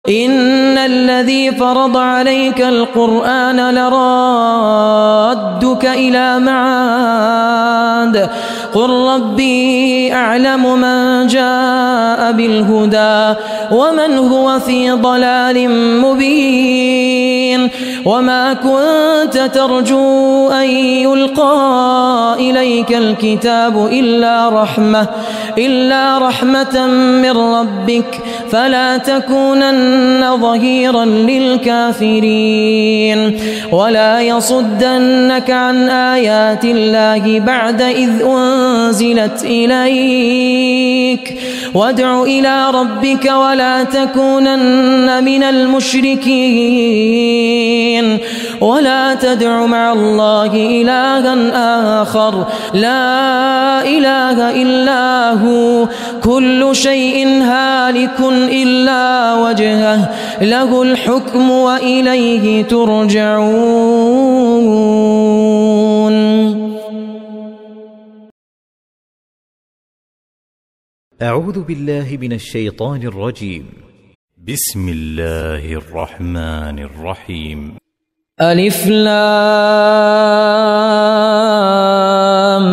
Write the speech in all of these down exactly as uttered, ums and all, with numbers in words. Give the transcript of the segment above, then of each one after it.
إن الذي فرض عليك القرآن لرادك إلى معاد قل ربي أعلم من جاء بالهدى ومن هو في ضلال مبين وما كنت ترجو أن يلقى إليك الكتاب إلا رحمة إلا رحمة من ربك فلا تكونن ظهيرا للكافرين ولا يصدنك عن آيات الله بعد إذ أنزلت إليك وادع إلى ربك ولا تكونن من المشركين ولا تدع مع الله إلها آخر لا إله إلا هو كل شيء هالك إلا وجهه له الحكم وإليه ترجعون. أعوذ بالله من الشيطان الرجيم. بسم الله الرحمن الرحيم. ألف لام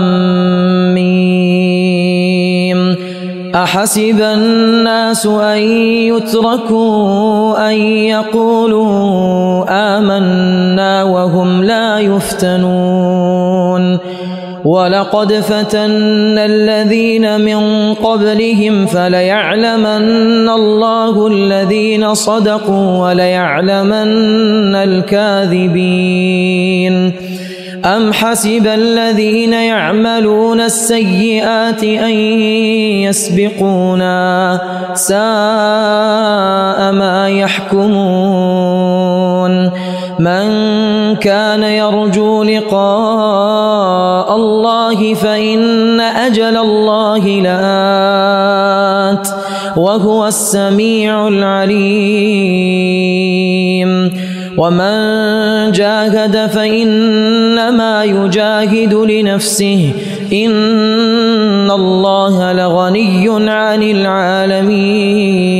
ميم أحسب الناس أن يتركوا أن يقولوا آمنا وهم لا يفتنون ولقد فتنا الذين من قبلهم فليعلمن الله الذين صدقوا وليعلمن الكاذبين. أم حسب الذين يعملون السيئات أن يسبقونا ساء ما يحكمون. من كان يرجو لقاء الله فإن أجل الله لآت وهو السميع العليم. ومن جاهد فإنما يجاهد لنفسه إن الله لغني عن العالمين.